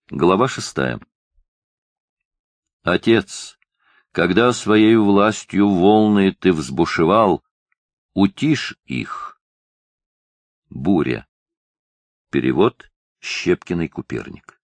Глава 6. Отец, когда своей властью волны ты взбушевал, утишь их. Буря. Перевод Щепкиной Куперник.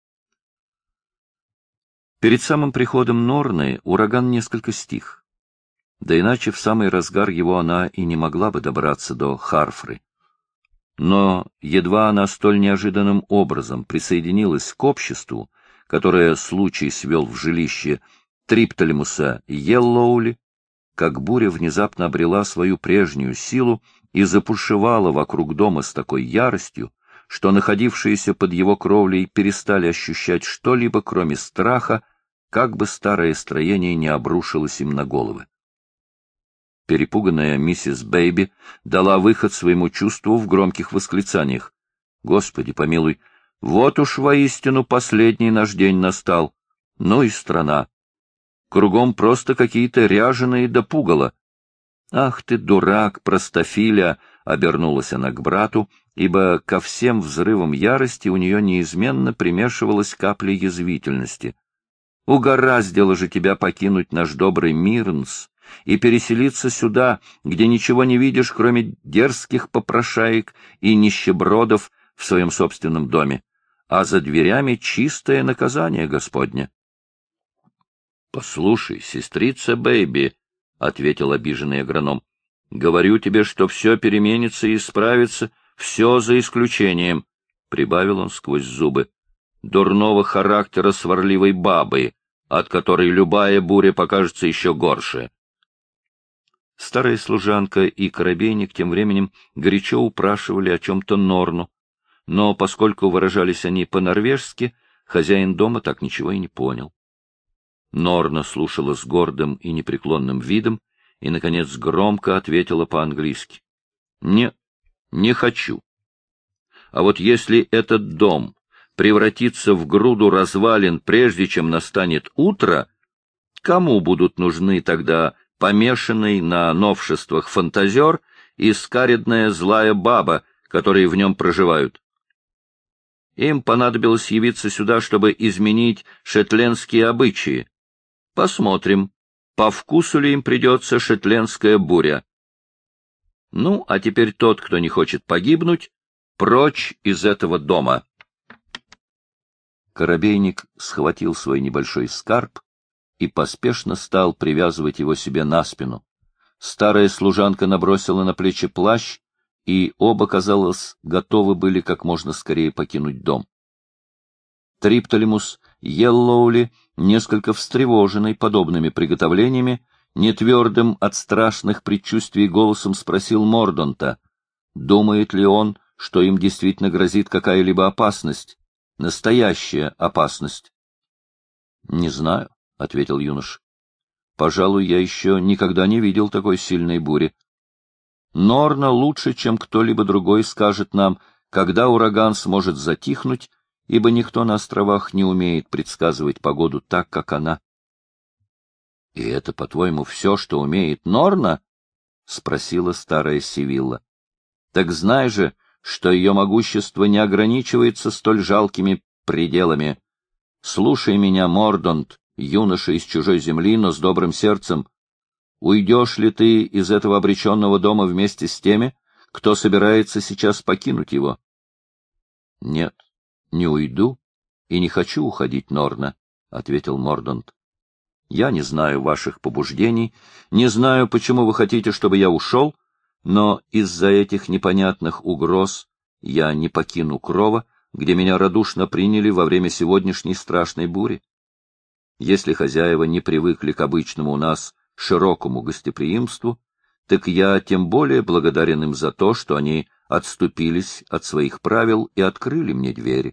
Перед самым приходом Норны ураган несколько стих. Да иначе в самый разгар его она и не могла бы добраться до Харфры. Но едва она столь неожиданным образом присоединилась к обществу, которое случай свел в жилище Триптолемуса Йеллоули, как буря внезапно обрела свою прежнюю силу и запушевала вокруг дома с такой яростью, что находившиеся под его кровлей перестали ощущать что-либо, кроме страха, как бы старое строение не обрушилось им на головы. Перепуганная миссис Бэйби дала выход своему чувству в громких восклицаниях. «Господи помилуй, вот уж воистину последний наш день настал. Ну и страна! Кругом просто какие-то ряженые да пугало. Ах ты, дурак, простофиля!» — обернулась она к брату, ибо ко всем взрывам ярости у нее неизменно примешивалась капля язвительности. «Угораздило же тебя покинуть наш добрый Мирнс и переселиться сюда, где ничего не видишь, кроме дерзких попрошаек и нищебродов в своем собственном доме, а за дверями чистое наказание Господне». «Послушай, сестрица Бэйби», — ответил обиженный агроном, — «говорю тебе, что все переменится и исправится, все за исключением», — прибавил он сквозь зубы, — «дурного характера сварливой бабы, от которой любая буря покажется еще горше». Старая служанка и коробейник тем временем горячо упрашивали о чем-то Норну, но поскольку выражались они по-норвежски, хозяин дома так ничего и не понял. Норна слушала с гордым и непреклонным видом и, наконец, громко ответила по-английски. «Нет, не хочу. А вот если этот дом превратится в груду развалин, прежде чем настанет утро, кому будут нужны тогда помешанный на новшествах фантазер и скаредная злая баба, которые в нем проживают? Им понадобилось явиться сюда, чтобы изменить шетлендские обычаи. Посмотрим, по вкусу ли им придется шетлендская буря. Ну, а теперь тот, кто не хочет погибнуть, прочь из этого дома». Коробейник схватил свой небольшой скарб и поспешно стал привязывать его себе на спину. Старая служанка набросила на плечи плащ, и оба, казалось, готовы были как можно скорее покинуть дом. Триптолемус Йеллоули, несколько встревоженный подобными приготовлениями, нетвердым от страшных предчувствий голосом спросил Мордонта, думает ли он, что им действительно грозит какая-либо опасность, настоящая опасность. — Не знаю, — ответил юноша. — Пожалуй, я еще никогда не видел такой сильной бури. Норна лучше, чем кто-либо другой, скажет нам, когда ураган сможет затихнуть, ибо никто на островах не умеет предсказывать погоду так, как она. — И это, по-твоему, все, что умеет Норна? — спросила старая Сивилла. — Так знай же, что ее могущество не ограничивается столь жалкими пределами. Слушай меня, Мордонт, юноша из чужой земли, но с добрым сердцем. Уйдешь ли ты из этого обреченного дома вместе с теми, кто собирается сейчас покинуть его? — Нет, не уйду и не хочу уходить, Норна, — ответил Мордонт. — Я не знаю ваших побуждений, не знаю, почему вы хотите, чтобы я ушел, но из-за этих непонятных угроз я не покину крова, где меня радушно приняли во время сегодняшней страшной бури. Если хозяева не привыкли к обычному у нас широкому гостеприимству, так я тем более благодарен им за то, что они отступились от своих правил и открыли мне двери.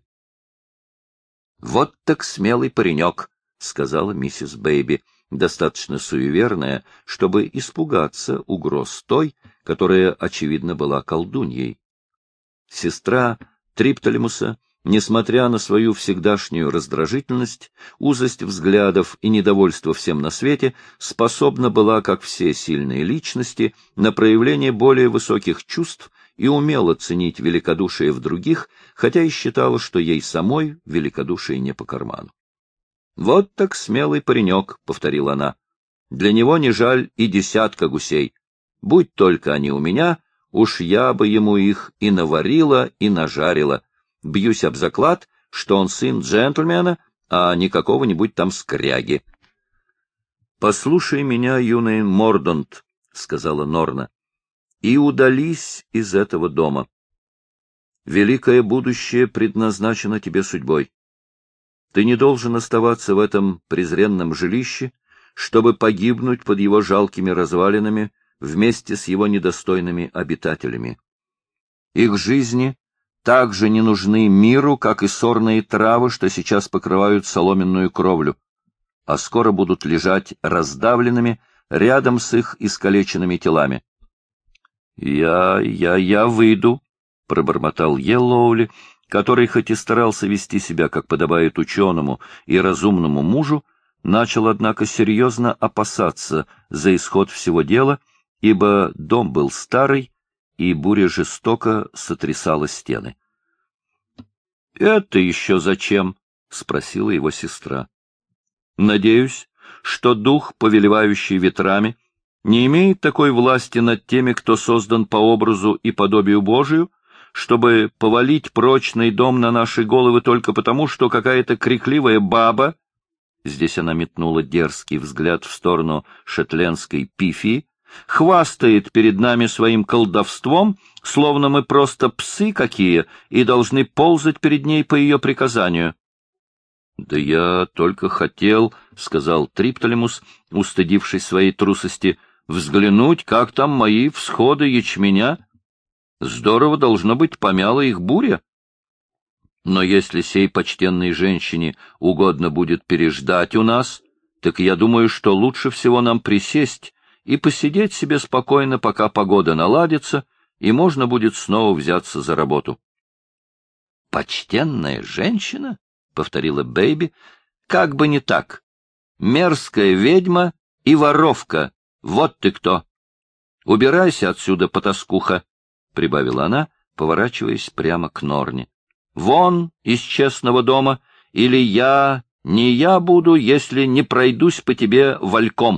— Вот так смелый паренек, — сказала миссис Бэйби, достаточно суеверная, чтобы испугаться угроз той, которая, очевидно, была колдуньей. Сестра Триптолемуса, несмотря на свою всегдашнюю раздражительность, узость взглядов и недовольство всем на свете, способна была, как все сильные личности, на проявление более высоких чувств и умела ценить великодушие в других, хотя и считала, что ей самой великодушие не по карману. «Вот так смелый паренек», — повторила она. «Для него не жаль и десятка гусей. Будь только они у меня, уж я бы ему их и наварила, и нажарила. Бьюсь об заклад, что он сын джентльмена, а не какого-нибудь там скряги». «Послушай меня, юный Мордонт», — сказала Норна, — «и удались из этого дома. Великое будущее предназначено тебе судьбой. Ты не должен оставаться в этом презренном жилище, чтобы погибнуть под его жалкими развалинами вместе с его недостойными обитателями. Их жизни так же не нужны миру, как и сорные травы, что сейчас покрывают соломенную кровлю, а скоро будут лежать раздавленными рядом с их искалеченными телами. Я выйду», — пробормотал Йеллоули, который, хоть и старался вести себя, как подобает ученому и разумному мужу, начал, однако, серьезно опасаться за исход всего дела, ибо дом был старый, и буря жестоко сотрясала стены. — Это еще зачем? — спросила его сестра. — Надеюсь, что дух, повелевающий ветрами, не имеет такой власти над теми, кто создан по образу и подобию Божию, чтобы повалить прочный дом на наши головы только потому, что какая-то крикливая баба, здесь она метнула дерзкий взгляд в сторону шотландской Пифии, хвастает перед нами своим колдовством, словно мы просто псы какие и должны ползать перед ней по ее приказанию. — Да я только хотел, — сказал Триптолемус, устыдившись своей трусости, — взглянуть, как там мои всходы ячменя. Здорово, должно быть, помяла их буря. Но если сей почтенной женщине угодно будет переждать у нас, так я думаю, что лучше всего нам присесть и посидеть себе спокойно, пока погода наладится, и можно будет снова взяться за работу. — Почтенная женщина? — повторила Бэйби. — Как бы не так. Мерзкая ведьма и воровка. Вот ты кто. Убирайся отсюда, потаскуха, — прибавила она, поворачиваясь прямо к Норне. — Вон из честного дома, или не я буду, если не пройдусь по тебе вальком.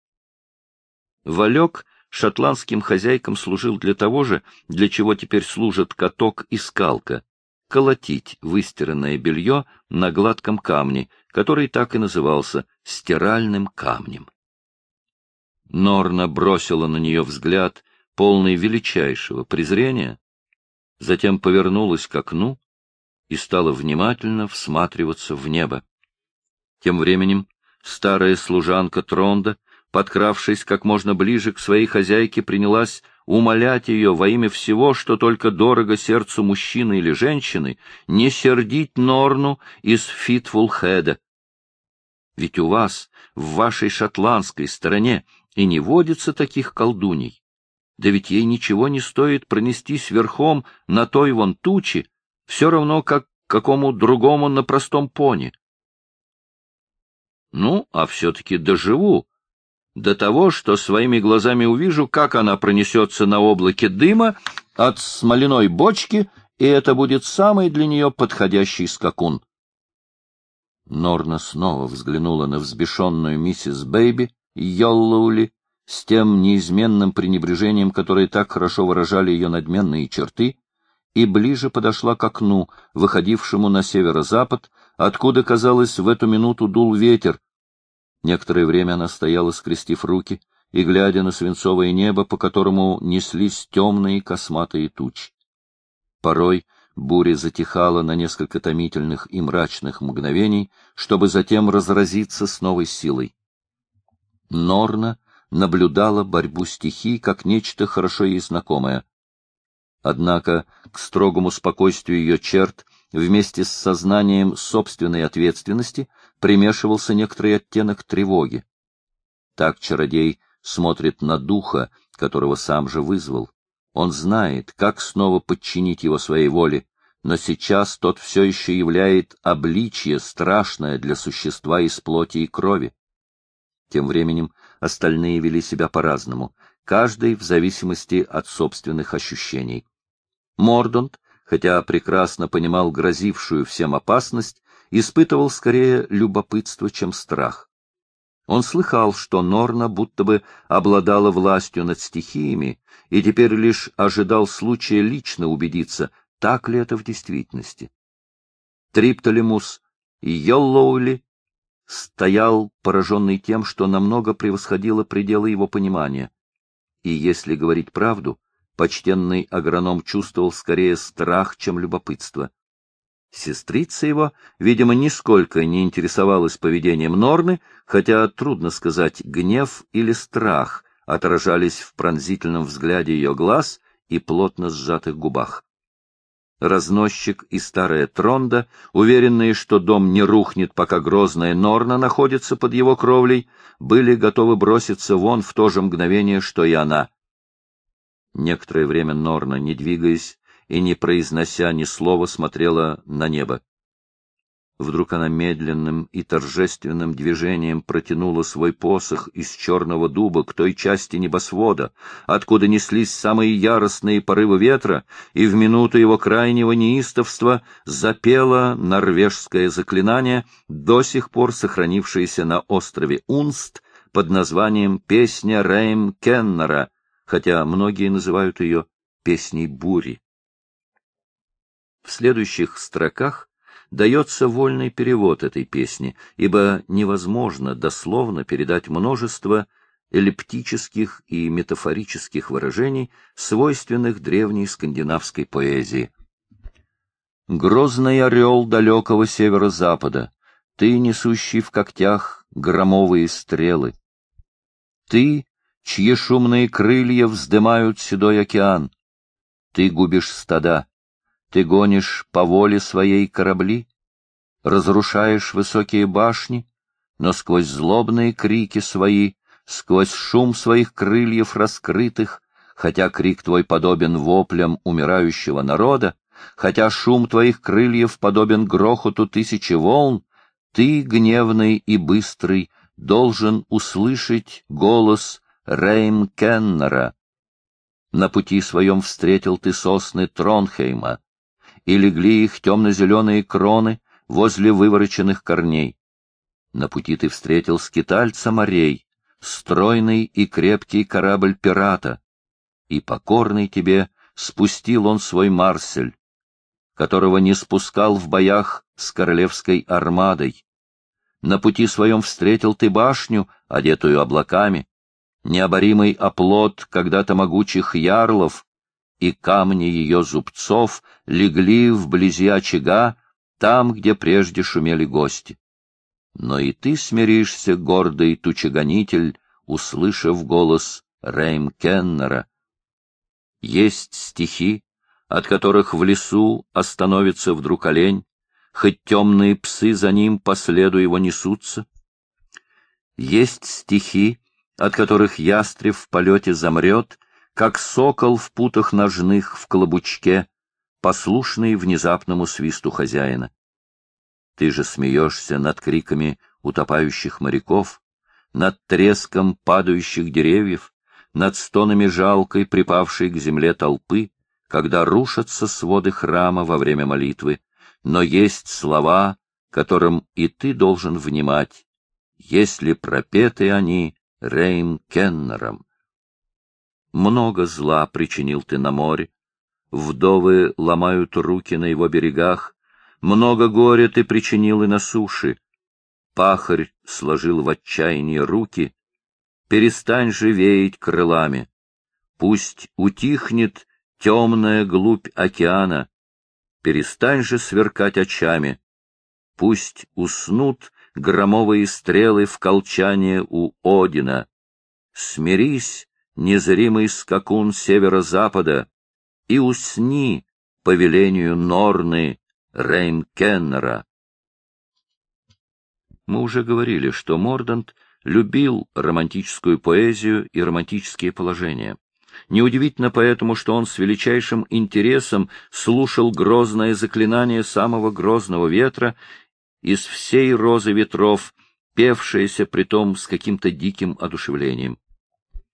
Валек шотландским хозяйкам служил для того же, для чего теперь служат каток и скалка — колотить выстиранное белье на гладком камне, который так и назывался стиральным камнем. Норна бросила на нее взгляд, полный величайшего презрения, затем повернулась к окну и стала внимательно всматриваться в небо. Тем временем старая служанка Тронда, подкравшись как можно ближе к своей хозяйке, принялась умолять ее во имя всего, что только дорого сердцу мужчины или женщины, не сердить Норну из Фитфулхеда. Ведь у вас, в вашей шотландской стороне, и не водится таких колдуней. Да ведь ей ничего не стоит пронестись верхом на той вон туче, все равно как какому другому на простом пони. Ну, а все-таки доживу до того, что своими глазами увижу, как она пронесется на облаке дыма от смоляной бочки, и это будет самый для нее подходящий скакун. Норна снова взглянула на взбешенную миссис Бэйби и Йоллоули с тем неизменным пренебрежением, которое так хорошо выражали ее надменные черты, и ближе подошла к окну, выходившему на северо-запад, откуда, казалось, в эту минуту дул ветер. Некоторое время она стояла, скрестив руки, и глядя на свинцовое небо, по которому неслись темные косматые тучи. Порой буря затихала на несколько томительных и мрачных мгновений, чтобы затем разразиться с новой силой. Норна наблюдала борьбу стихий как нечто хорошо ей знакомое. Однако к строгому спокойствию ее черт вместе с сознанием собственной ответственности примешивался некоторый оттенок тревоги. Так чародей смотрит на духа, которого сам же вызвал. Он знает, как снова подчинить его своей воле, но сейчас тот все еще являет обличье, страшное для существа из плоти и крови. Тем временем остальные вели себя по-разному, каждый в зависимости от собственных ощущений. Мордонт, хотя прекрасно понимал грозившую всем опасность, испытывал скорее любопытство, чем страх. Он слыхал, что Норна будто бы обладала властью над стихиями, и теперь лишь ожидал случая лично убедиться, так ли это в действительности. Триптолемус и Йоллоули стоял, пораженный тем, что намного превосходило пределы его понимания. И, если говорить правду, почтенный агроном чувствовал скорее страх, чем любопытство. Сестрица его, видимо, нисколько не интересовалась поведением Норны, хотя, трудно сказать, гнев или страх отражались в пронзительном взгляде ее глаз и плотно сжатых губах. Разносчик и старая Тронда, уверенные, что дом не рухнет, пока грозная Норна находится под его кровлей, были готовы броситься вон в то же мгновение, что и она. Некоторое время Норна, не двигаясь и не произнося ни слова, смотрела на небо. Вдруг она медленным и торжественным движением протянула свой посох из черного дуба к той части небосвода, откуда неслись самые яростные порывы ветра, и в минуту его крайнего неистовства запела норвежское заклинание, до сих пор сохранившееся на острове Унст под названием «Песня Рейм Кеннера», хотя многие называют ее «Песней бури». В следующих строках дается вольный перевод этой песни, ибо невозможно дословно передать множество эллиптических и метафорических выражений, свойственных древней скандинавской поэзии. «Грозный орел далекого северо-запада, ты, несущий в когтях громовые стрелы, ты, чьи шумные крылья вздымают седой океан, ты губишь стада, ты гонишь по воле своей корабли, разрушаешь высокие башни, но сквозь злобные крики свои, сквозь шум своих крыльев раскрытых, хотя крик твой подобен воплям умирающего народа, хотя шум твоих крыльев подобен грохоту тысячи волн, ты, гневный и быстрый, должен услышать голос Рейм Кеннера. На пути своем встретил ты сосны Тронхейма, и легли их темно-зеленые кроны возле вывороченных корней. На пути ты встретил скитальца морей, стройный и крепкий корабль пирата, и покорный тебе спустил он свой Марсель, которого не спускал в боях с королевской армадой. На пути своем встретил ты башню, одетую облаками, необоримый оплот когда-то могучих ярлов, и камни ее зубцов легли вблизи очага, там, где прежде шумели гости. Но и ты смиришься, гордый тучегонитель, услышав голос Рейм Кеннера. Есть стихи, от которых в лесу остановится вдруг олень, хоть темные псы за ним по следу его несутся. Есть стихи, от которых ястреб в полете замрет, как сокол в путах ножных в клобучке, послушный внезапному свисту хозяина. Ты же смеешься над криками утопающих моряков, над треском падающих деревьев, над стонами жалкой припавшей к земле толпы, когда рушатся своды храма во время молитвы, но есть слова, которым и ты должен внимать, если пропеты они Рейм Кеннером. Много зла причинил ты на море, вдовы ломают руки на его берегах, много горя ты причинил и на суше. Пахарь сложил в отчаянии руки, перестань же веять крылами, пусть утихнет темная глубь океана, перестань же сверкать очами, пусть уснут громовые стрелы в колчане у Одина, смирись, незримый скакун северо-запада, и усни по велению Норны Рейм Кеннера. Мы уже говорили, что Мордонт любил романтическую поэзию и романтические положения. Неудивительно поэтому, что он с величайшим интересом слушал грозное заклинание самого грозного ветра из всей розы ветров, певшееся притом с каким-то диким одушевлением.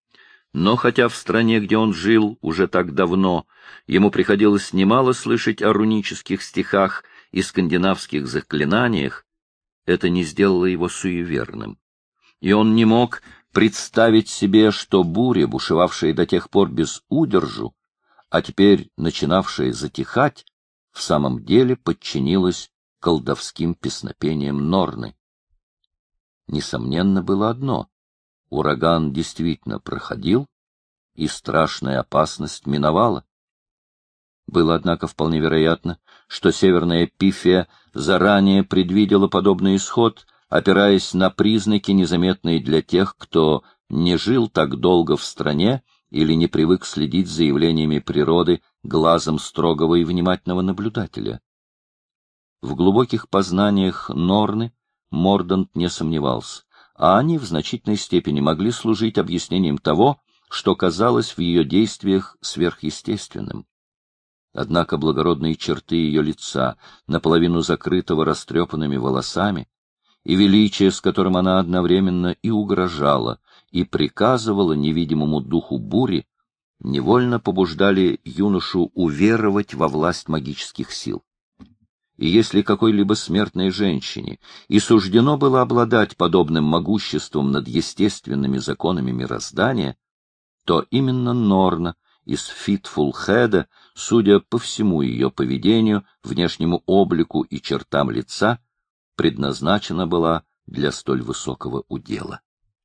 Но хотя в стране, где он жил уже так давно, ему приходилось немало слышать о рунических стихах и скандинавских заклинаниях, это не сделало его суеверным. И он не мог представить себе, что буря, бушевавшая до тех пор без удержу, а теперь начинавшая затихать, в самом деле подчинилась колдовским песнопениям Норны. Несомненно было одно — ураган действительно проходил, и страшная опасность миновала. Было, однако, вполне вероятно, что северная Пифия заранее предвидела подобный исход, опираясь на признаки, незаметные для тех, кто не жил так долго в стране или не привык следить за явлениями природы глазом строгого и внимательного наблюдателя. В глубоких познаниях Норны Мордонт не сомневался, а они в значительной степени могли служить объяснением того, что казалось в ее действиях сверхъестественным. Однако благородные черты ее лица, наполовину закрытого растрепанными волосами, и величие, с которым она одновременно и угрожала, и приказывала невидимому духу бури, невольно побуждали юношу уверовать во власть магических сил. И если какой-либо смертной женщине и суждено было обладать подобным могуществом над естественными законами мироздания, то именно Норна из Фитфулхеда, судя по всему ее поведению, внешнему облику и чертам лица, предназначена была для столь высокого удела.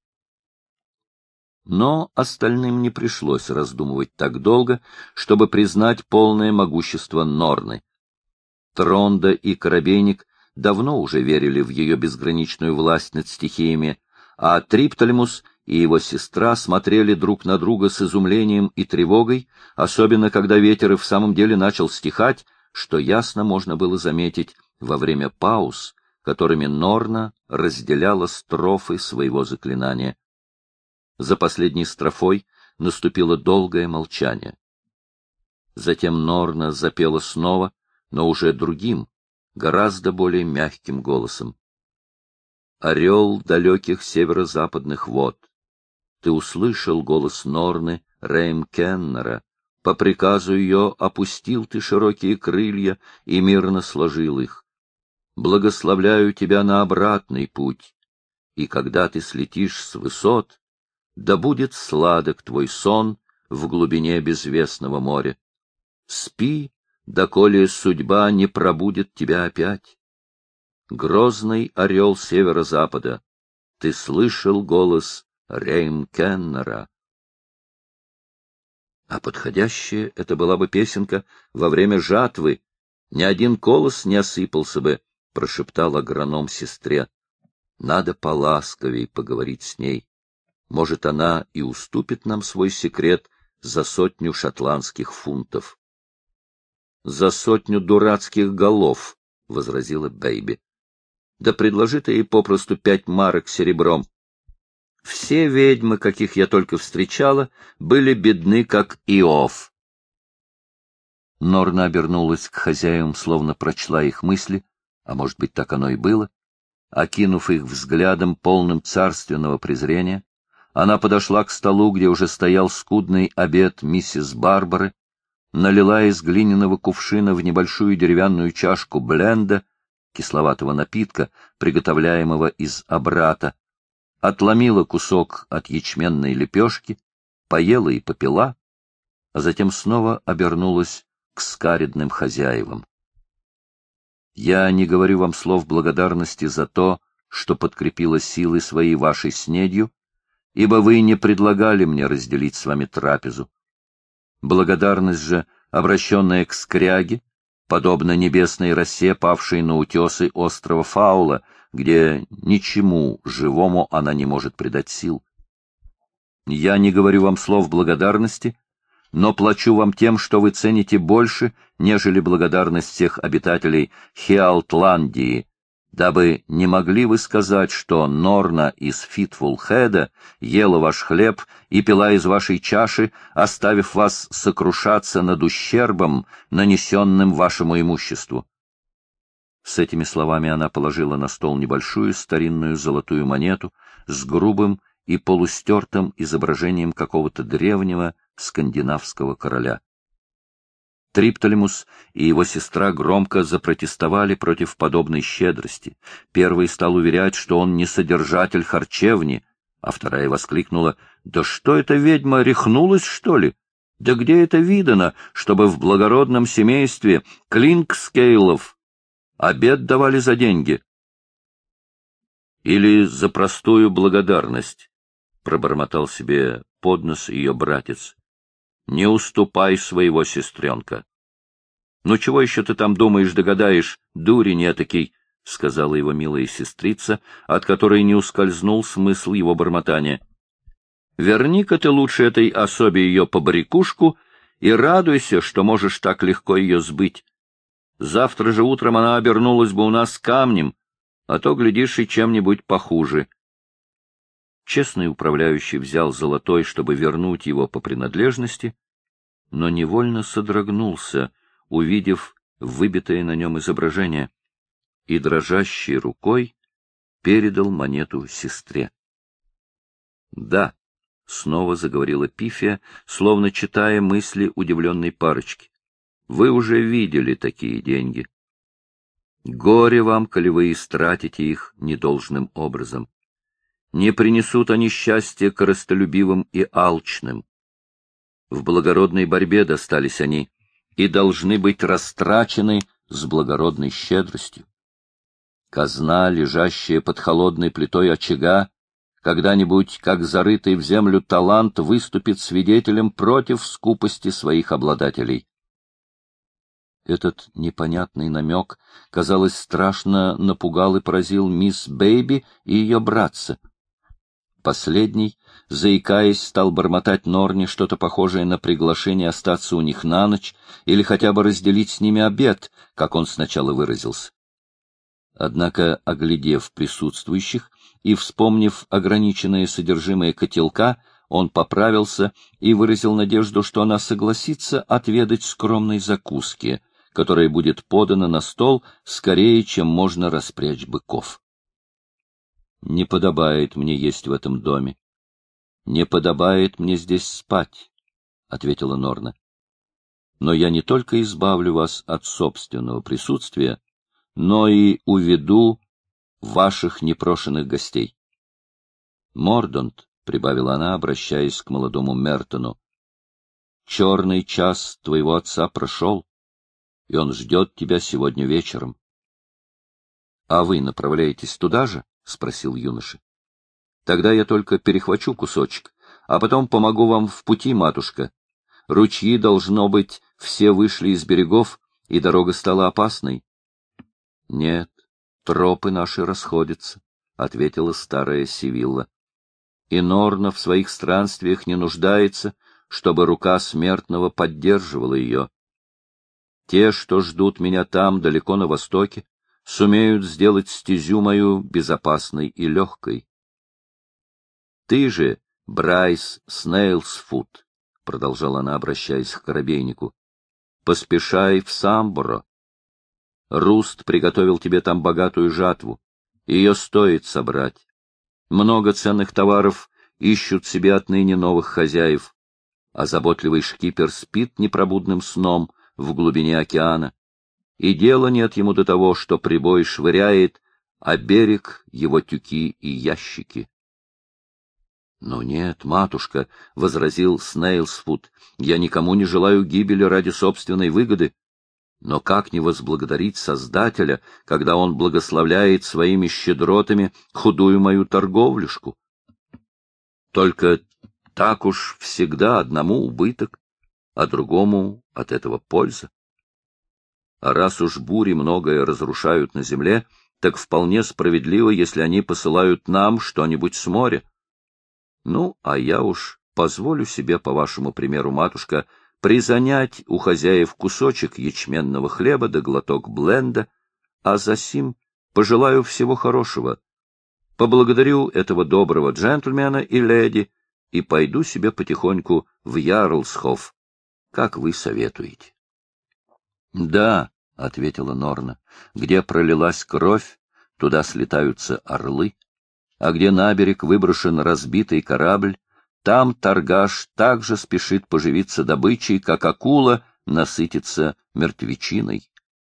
Но остальным не пришлось раздумывать так долго, чтобы признать полное могущество Норны. Тронда и Коробейник давно уже верили в ее безграничную власть над стихиями, а Триптолемус и его сестра смотрели друг на друга с изумлением и тревогой, особенно когда ветер и в самом деле начал стихать, что ясно можно было заметить во время пауз, которыми Норна разделяла строфы своего заклинания. За последней строфой наступило долгое молчание. Затем Норна запела снова, но уже другим, гораздо более мягким голосом. «Орел далеких северо-западных вод, ты услышал голос Норны Реймкеннера, по приказу ее опустил ты широкие крылья и мирно сложил их. Благословляю тебя на обратный путь, и когда ты слетишь с высот, да будет сладок твой сон в глубине безвестного моря. Спи, доколе судьба не пробудет тебя опять. Грозный орел северо-запада, ты слышал голос Реймкеннера. А подходящая это была бы песенка во время жатвы, ни один колос не осыпался бы, — прошептал агроном сестре. Надо поласковей поговорить с ней. Может, она и уступит нам свой секрет за 100 шотландских фунтов. — За 100 дурацких голов, — возразила Бэйби. — Да предложи ты ей попросту 5 марок серебром. Все ведьмы, каких я только встречала, были бедны, как Иов. Норна обернулась к хозяевам, словно прочла их мысли, а может быть, так оно и было. Окинув их взглядом, полным царственного презрения, она подошла к столу, где уже стоял скудный обед миссис Барбары, налила из глиняного кувшина в небольшую деревянную чашку бленда, кисловатого напитка, приготовляемого из обрата, отломила кусок от ячменной лепешки, поела и попила, а затем снова обернулась к скаредным хозяевам. Я не говорю вам слов благодарности за то, что подкрепила силы своей вашей снедью, ибо вы не предлагали мне разделить с вами трапезу. Благодарность же, обращенная к скряге, подобно небесной росе, павшей на утесы острова Фаула, где ничему живому она не может придать сил. Я не говорю вам слов благодарности, но плачу вам тем, что вы цените больше, нежели благодарность всех обитателей Хиалтландии, дабы не могли вы сказать, что Норна из Фитфулхеда ела ваш хлеб и пила из вашей чаши, оставив вас сокрушаться над ущербом, нанесенным вашему имуществу. С этими словами она положила на стол небольшую старинную золотую монету с грубым и полустертым изображением какого-то древнего скандинавского короля. Триптолемус и его сестра громко запротестовали против подобной щедрости. Первый стал уверять, что он не содержатель харчевни, а вторая воскликнула: «Да что эта ведьма, рехнулась, что ли? Да где это видано, чтобы в благородном семействе Клинкскейлов обед давали за деньги?» «Или за простую благодарность», — пробормотал себе под нос ее братец. «Не уступай своего сестренка». «Ну чего еще ты там думаешь, догадаешь, дурень этакий?» — сказала его милая сестрица, от которой не ускользнул смысл его бормотания. «Верни-ка ты лучше этой особе ее побрякушку и радуйся, что можешь так легко ее сбыть. Завтра же утром она обернулась бы у нас камнем, а то, глядишь, и чем-нибудь похуже». Честный управляющий взял золотой, чтобы вернуть его по принадлежности, но невольно содрогнулся, увидев выбитое на нем изображение, и дрожащей рукой передал монету сестре. «Да», — снова заговорила Пифия, словно читая мысли удивленной парочки, — «вы уже видели такие деньги. Горе вам, коли вы истратите их недолжным образом. Не принесут они счастья корыстолюбивым и алчным. В благородной борьбе достались они и должны быть растрачены с благородной щедростью. Казна, лежащая под холодной плитой очага, когда-нибудь, как зарытый в землю талант, выступит свидетелем против скупости своих обладателей. Этот непонятный намек, казалось, страшно напугал и поразил мисс Бэйби и ее братца. Последний, заикаясь, стал бормотать Норне что-то похожее на приглашение остаться у них на ночь или хотя бы разделить с ними обед, как он сначала выразился. Однако, оглядев присутствующих и вспомнив ограниченное содержимое котелка, он поправился и выразил надежду, что она согласится отведать скромной закуски, которая будет подана на стол скорее, чем можно распрячь быков. «Не подобает мне есть в этом доме. Не подобает мне здесь спать», — ответила Норна. «Но я не только избавлю вас от собственного присутствия, но и уведу ваших непрошенных гостей. Мордонт», — прибавила она, обращаясь к молодому Мертону, — «черный час твоего отца прошел, и он ждет тебя сегодня вечером». «А вы направляетесь туда же?» — спросил юноша. — Тогда я только перехвачу кусочек, а потом помогу вам в пути, матушка. Ручьи, должно быть, все вышли из берегов, и дорога стала опасной. — Нет, тропы наши расходятся, — ответила старая Сивилла. — И Норна в своих странствиях не нуждается, чтобы рука смертного поддерживала ее. Те, что ждут меня там, далеко на востоке, сумеют сделать стезю мою безопасной и легкой. Ты же, Брайс Снейлсфуд, — продолжала она, обращаясь к коробейнику, — поспешай в Самборо. Руст приготовил тебе там богатую жатву. Ее стоит собрать. Много ценных товаров ищут себе отныне новых хозяев, а заботливый шкипер спит непробудным сном в глубине океана, и дела нет ему до того, что прибой швыряет, а берег его тюки и ящики. — Но нет, матушка, — возразил Снейлсфуд, — я никому не желаю гибели ради собственной выгоды. Но как не возблагодарить Создателя, когда он благословляет своими щедротами худую мою торговлюшку? Только так уж всегда одному убыток, а другому от этого польза. А раз уж бури многое разрушают на земле, так вполне справедливо, если они посылают нам что-нибудь с моря. Ну, а я уж позволю себе, по вашему примеру, матушка, призанять у хозяев кусочек ячменного хлеба да глоток бленда, а засим пожелаю всего хорошего. Поблагодарю этого доброго джентльмена и леди и пойду себе потихоньку в Ярлсхоф, как вы советуете. — Да, — ответила Норна, — где пролилась кровь, туда слетаются орлы, а где на берег выброшен разбитый корабль, там торгаш также спешит поживиться добычей, как акула насытится мертвечиной.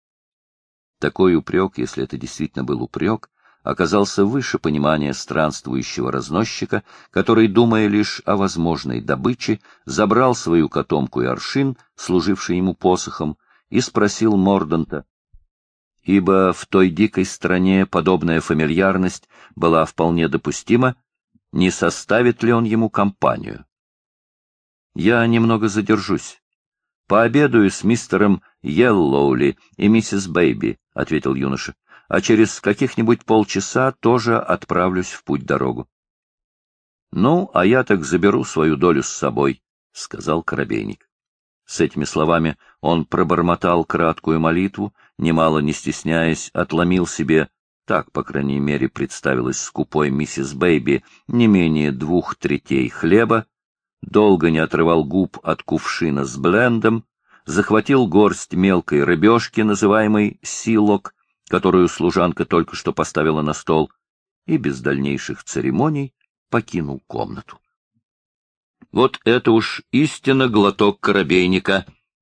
Такой упрек, если это действительно был упрек, оказался выше понимания странствующего разносчика, который, думая лишь о возможной добыче, забрал свою котомку и аршин, служивший ему посохом, и спросил Морданта, ибо в той дикой стране подобная фамильярность была вполне допустима, не составит ли он ему компанию. «Я немного задержусь. Пообедаю с мистером Йеллоули и миссис Бэйби», — ответил юноша, «а через каких-нибудь полчаса тоже отправлюсь в путь-дорогу». «Ну, а я так заберу свою долю с собой», — сказал коробейник. С этими словами он пробормотал краткую молитву, немало не стесняясь, отломил себе, так, по крайней мере, представилась скупой миссис Бэйби, не менее 2/3 хлеба, долго не отрывал губ от кувшина с блендом, захватил горсть мелкой рыбешки, называемой силок, которую служанка только что поставила на стол, и без дальнейших церемоний покинул комнату. Вот это уж истинно глоток коробейника.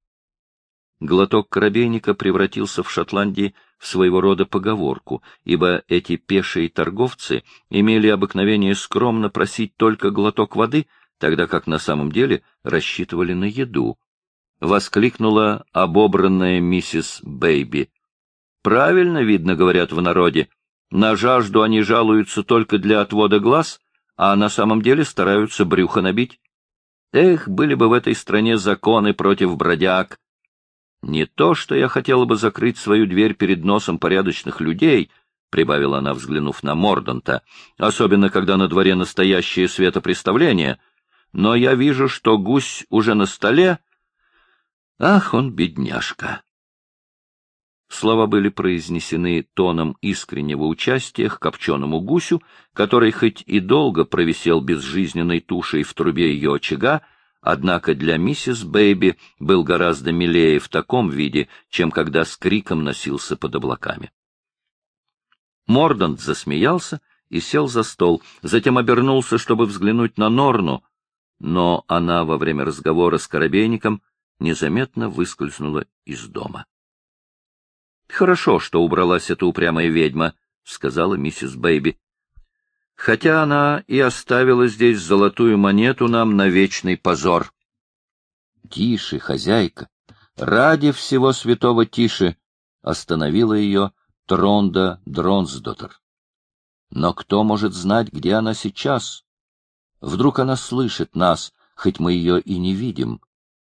Глоток коробейника превратился в Шотландии в своего рода поговорку, ибо эти пешие торговцы имели обыкновение скромно просить только глоток воды, тогда как на самом деле рассчитывали на еду. Воскликнула обобранная миссис Бэйби. Правильно, видно, говорят в народе, на жажду они жалуются только для отвода глаз, а на самом деле стараются брюхо набить. Эх, были бы в этой стране законы против бродяг. Не то, что я хотела бы закрыть свою дверь перед носом порядочных людей, — прибавила она, взглянув на Морданта, — особенно когда на дворе настоящее светопреставление, но я вижу, что гусь уже на столе. Ах, он бедняжка! Слова были произнесены тоном искреннего участия к копченому гусю, который хоть и долго провисел безжизненной тушей в трубе ее очага, однако для миссис Бэйби был гораздо милее в таком виде, чем когда с криком носился под облаками. Мордант засмеялся и сел за стол, затем обернулся, чтобы взглянуть на Норну, но она во время разговора с коробейником незаметно выскользнула из дома. — Хорошо, что убралась эта упрямая ведьма, — сказала миссис Бэйби. — Хотя она и оставила здесь золотую монету нам на вечный позор. — Тише, хозяйка, ради всего святого тише, — остановила ее Тронда Дронсдоттер. — Но кто может знать, где она сейчас? Вдруг она слышит нас, хоть мы ее и не видим.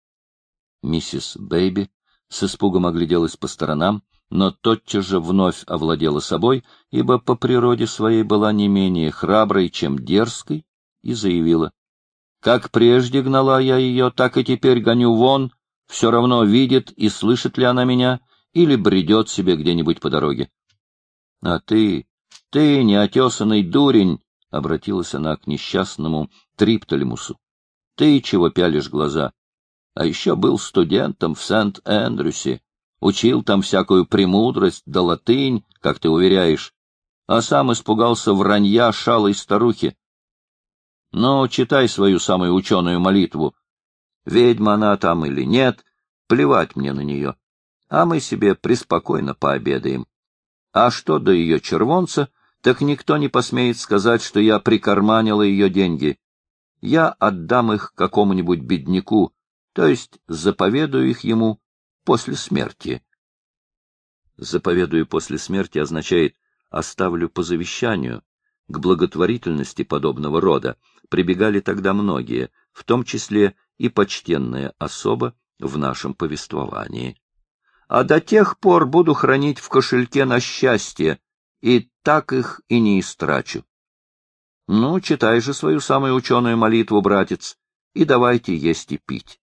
Миссис Бэйби с испугом огляделась по сторонам, но тотчас же вновь овладела собой, ибо по природе своей была не менее храброй, чем дерзкой, и заявила: «Как прежде гнала я ее, так и теперь гоню вон, все равно видит и слышит ли она меня, или бредет себе где-нибудь по дороге». «А ты, неотесанный дурень!» — обратилась она к несчастному Триптолемусу. «Ты чего пялишь глаза? А еще был студентом в Сент-Эндрюсе. Учил там всякую премудрость да латынь, как ты уверяешь, а сам испугался вранья шалой старухи. Ну, читай свою самую ученую молитву. Ведьма она там или нет, плевать мне на нее, а мы себе преспокойно пообедаем. А что до ее червонца, так никто не посмеет сказать, что я прикарманила ее деньги. Я отдам их какому-нибудь бедняку, то есть заповедую их ему после смерти. Заповедую после смерти означает оставлю по завещанию. К благотворительности подобного рода прибегали тогда многие, в том числе и почтенная особа в нашем повествовании. А до тех пор буду хранить в кошельке на счастье, и так их и не истрачу. Ну, читай же свою самую ученую молитву, братец, и давайте есть и пить.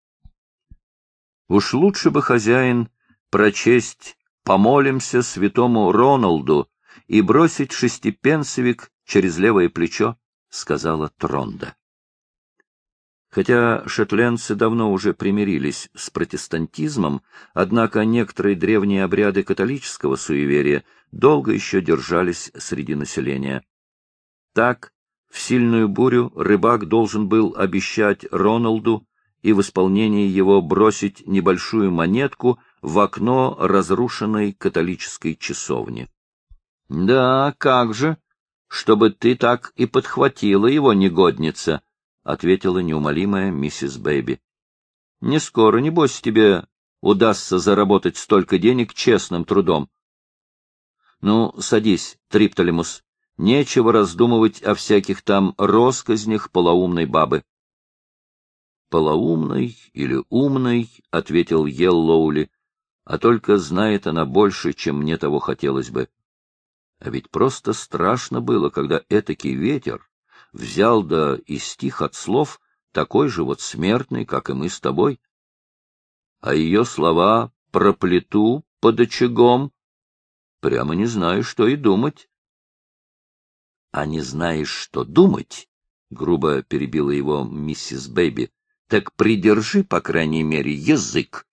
Уж лучше бы, хозяин, прочесть «Помолимся святому Роналду» и бросить шестипенсовик через левое плечо, — сказала Тронда. Хотя шотландцы давно уже примирились с протестантизмом, однако некоторые древние обряды католического суеверия долго еще держались среди населения. Так, в сильную бурю рыбак должен был обещать Роналду и в исполнении его бросить небольшую монетку в окно разрушенной католической часовни. — Да, как же, чтобы ты так и подхватила его, негодница, — ответила неумолимая миссис Бэйби. — Не скоро, небось, тебе удастся заработать столько денег честным трудом. — Ну, садись, Триптолемус, нечего раздумывать о всяких там россказнях полоумной бабы. — Полоумной или умной, — ответил Йеллоули, — а только знает она больше, чем мне того хотелось бы. А ведь просто страшно было, когда этакий ветер взял да и стих от слов, такой же вот смертный, как и мы с тобой. А ее слова про плиту под очагом, прямо не знаю, что и думать. — А не знаешь, что думать, — грубо перебила его миссис Бэйби, — так придержи, по крайней мере, язык.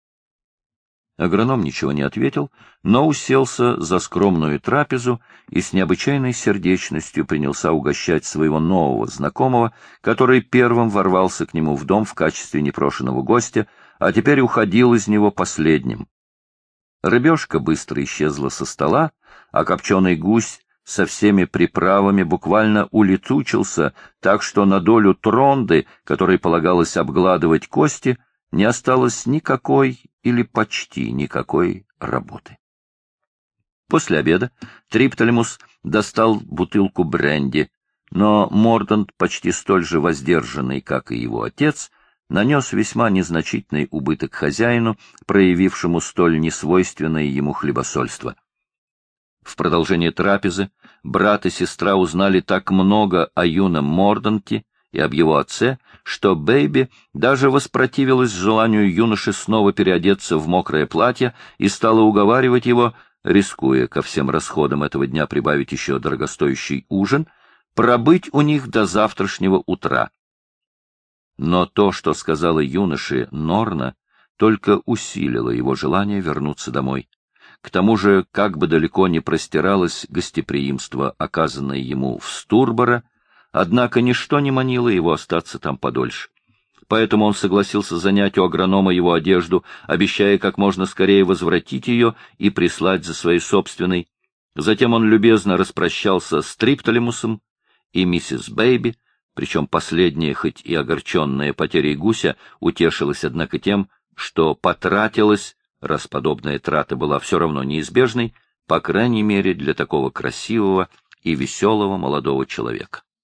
Агроном ничего не ответил, но уселся за скромную трапезу и с необычайной сердечностью принялся угощать своего нового знакомого, который первым ворвался к нему в дом в качестве непрошеного гостя, а теперь уходил из него последним. Рыбешка быстро исчезла со стола, а копченый гусь со всеми приправами буквально улетучился, так что на долю Тронды, которой полагалось обгладывать кости, не осталось никакой или почти никакой работы. После обеда Триптолемус достал бутылку бренди, но Мордант, почти столь же воздержанный, как и его отец, нанес весьма незначительный убыток хозяину, проявившему столь несвойственное ему хлебосольство. В продолжение трапезы брат и сестра узнали так много о юном Морданте и об его отце, что Бэйби даже воспротивилась желанию юноши снова переодеться в мокрое платье и стала уговаривать его, рискуя ко всем расходам этого дня прибавить еще дорогостоящий ужин, пробыть у них до завтрашнего утра. Но то, что сказала юноше Норна, только усилило его желание вернуться домой. К тому же, как бы далеко ни простиралось гостеприимство, оказанное ему в Стурборо, однако ничто не манило его остаться там подольше. Поэтому он согласился занять у агронома его одежду, обещая как можно скорее возвратить ее и прислать за своей собственной. Затем он любезно распрощался с Триптолемусом и миссис Бэйби, причем последняя, хоть и огорченная потерей гуся, утешилась, однако, тем, что потратилась, раз подобная трата была все равно неизбежной, по крайней мере для такого красивого и веселого молодого человека.